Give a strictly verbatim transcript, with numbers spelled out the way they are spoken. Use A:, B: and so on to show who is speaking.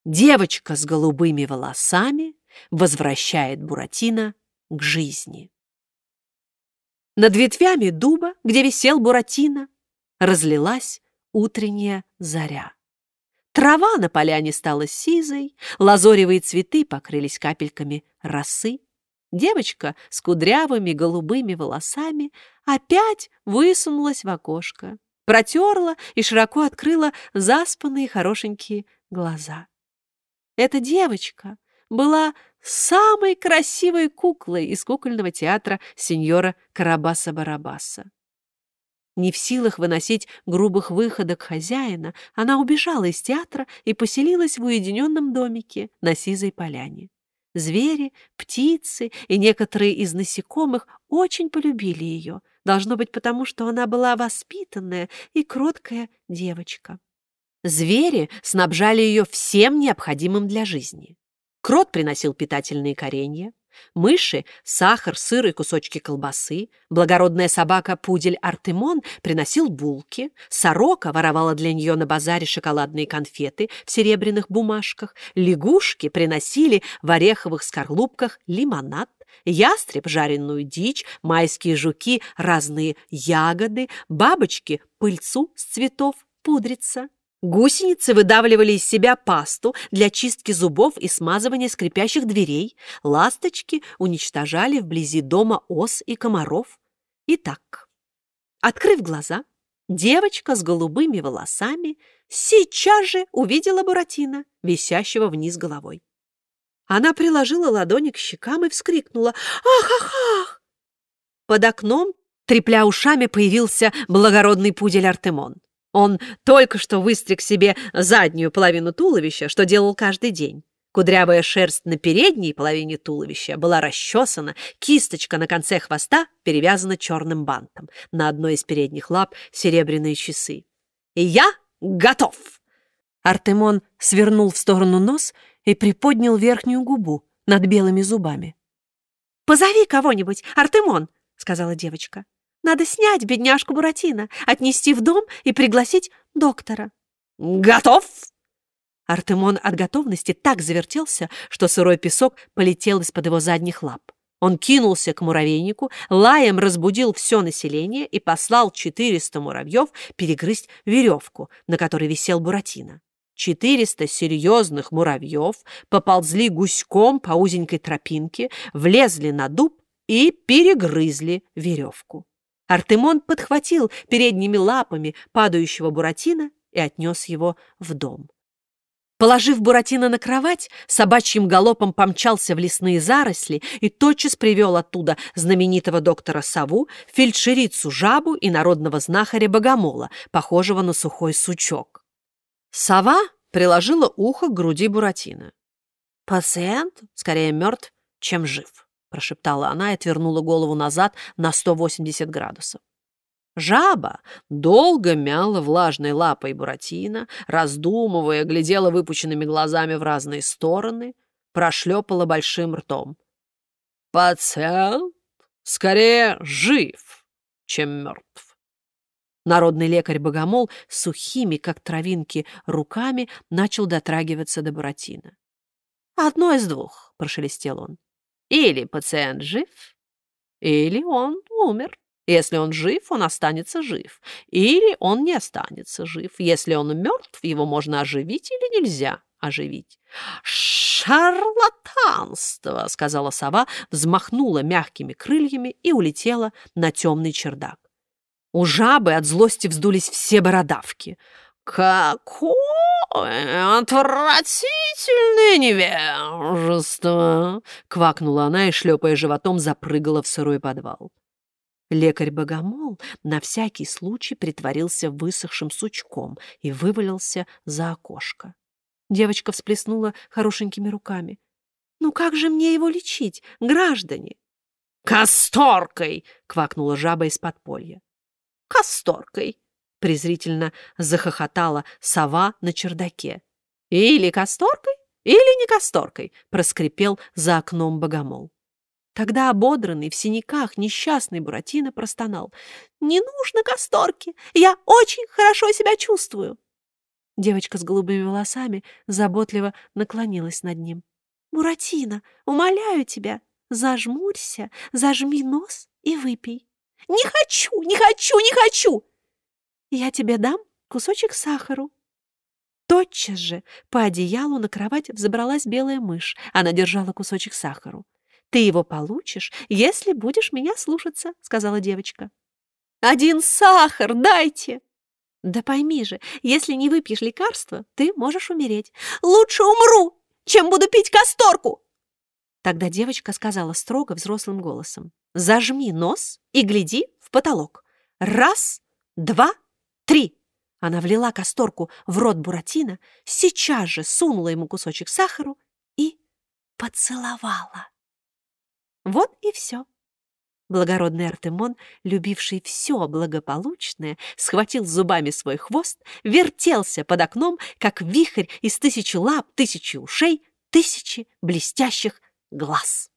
A: Девочка с голубыми волосами возвращает Буратино к жизни. Над ветвями дуба, где висел Буратино, разлилась утренняя заря. Трава на поляне стала сизой, лазоревые цветы покрылись капельками росы. Девочка с кудрявыми голубыми волосами опять высунулась в окошко, протерла и широко открыла заспанные хорошенькие глаза. Эта девочка была самой красивой куклой из кукольного театра сеньора Карабаса-Барабаса. Не в силах выносить грубых выходок хозяина, она убежала из театра и поселилась в уединенном домике на сизой поляне. Звери, птицы и некоторые из насекомых очень полюбили ее, должно быть потому, что она была воспитанная и кроткая девочка. Звери снабжали ее всем необходимым для жизни. Крот приносил питательные коренья, мыши – сахар, сыр и кусочки колбасы, благородная собака-пудель Артемон приносил булки, сорока воровала для нее на базаре шоколадные конфеты в серебряных бумажках, лягушки приносили в ореховых скорлупках лимонад, ястреб – жареную дичь, майские жуки – разные ягоды, бабочки – пыльцу с цветов пудрица. Гусеницы выдавливали из себя пасту для чистки зубов и смазывания скрипящих дверей. Ласточки уничтожали вблизи дома ос и комаров. Итак, открыв глаза, девочка с голубыми волосами сейчас же увидела Буратино, висящего вниз головой. Она приложила ладони к щекам и вскрикнула: «Ах, ах, ах!» Под окном, трепля ушами, появился благородный пудель Артемон. Он только что выстриг себе заднюю половину туловища, что делал каждый день. Кудрявая шерсть на передней половине туловища была расчесана, кисточка на конце хвоста перевязана черным бантом. На одной из передних лап серебряные часы. «И я готов!» Артемон свернул в сторону нос и приподнял верхнюю губу над белыми зубами. «Позови кого-нибудь, Артемон!» — сказала девочка. «Надо снять бедняжку Буратино, отнести в дом и пригласить доктора». «Готов!» Артемон от готовности так завертелся, что сырой песок полетел из-под его задних лап. Он кинулся к муравейнику, лаем разбудил все население и послал четыреста муравьев перегрызть веревку, на которой висел Буратино. Четыреста серьезных муравьев поползли гуськом по узенькой тропинке, влезли на дуб и перегрызли веревку. Артемон подхватил передними лапами падающего Буратино и отнес его в дом. Положив Буратино на кровать, собачьим галопом помчался в лесные заросли и тотчас привел оттуда знаменитого доктора Сову, фельдшерицу Жабу и народного знахаря Богомола, похожего на сухой сучок. Сова приложила ухо к груди Буратино. «Пациент скорее мертв, чем жив», — прошептала она и отвернула голову назад на сто восемьдесят градусов. Жаба долго мяла влажной лапой Буратино, раздумывая, глядела выпученными глазами в разные стороны, прошлепала большим ртом. «Пациент скорее жив, чем мертв». Народный лекарь Богомол сухими, как травинки, руками начал дотрагиваться до Буратино. «Одно из двух», — прошелестел он. «Или пациент жив, или он умер. Если он жив, он останется жив. Или он не останется жив. Если он мертв, его можно оживить или нельзя оживить». «Шарлатанство!» — сказала сова, взмахнула мягкими крыльями и улетела на темный чердак. У жабы от злости вздулись все бородавки. «Какое отвратительное невежество!» — квакнула она и, шлепая животом, запрыгала в сырой подвал. Лекарь-богомол на всякий случай притворился высохшим сучком и вывалился за окошко. Девочка всплеснула хорошенькими руками. «Ну как же мне его лечить, граждане?» «Касторкой!» — квакнула жаба из подполья. «Касторкой!» — презрительно захохотала сова на чердаке. «Или касторкой, или не касторкой!» — проскрипел за окном богомол. Тогда ободранный, в синяках, несчастный Буратино простонал: «Не нужно касторки, я очень хорошо себя чувствую». Девочка с голубыми волосами заботливо наклонилась над ним. «Буратино, умоляю тебя, зажмурься, зажми нос и выпей». «Не хочу, не хочу, не хочу!» «Я тебе дам кусочек сахару». Тотчас же по одеялу на кровать взобралась белая мышь. Она держала кусочек сахару. «Ты его получишь, если будешь меня слушаться», — сказала девочка. «Один сахар дайте!» «Да пойми же, если не выпьешь лекарство, ты можешь умереть». «Лучше умру, чем буду пить касторку!» Тогда девочка сказала строго взрослым голосом: «Зажми нос и гляди в потолок. Раз, два, три!» Она влила касторку в рот Буратино, сейчас же сунула ему кусочек сахару и поцеловала. Вот и все. Благородный Артемон, любивший все благополучное, схватил зубами свой хвост, вертелся под окном, как вихрь из тысячи лап, тысячи ушей, тысячи блестящих глаз.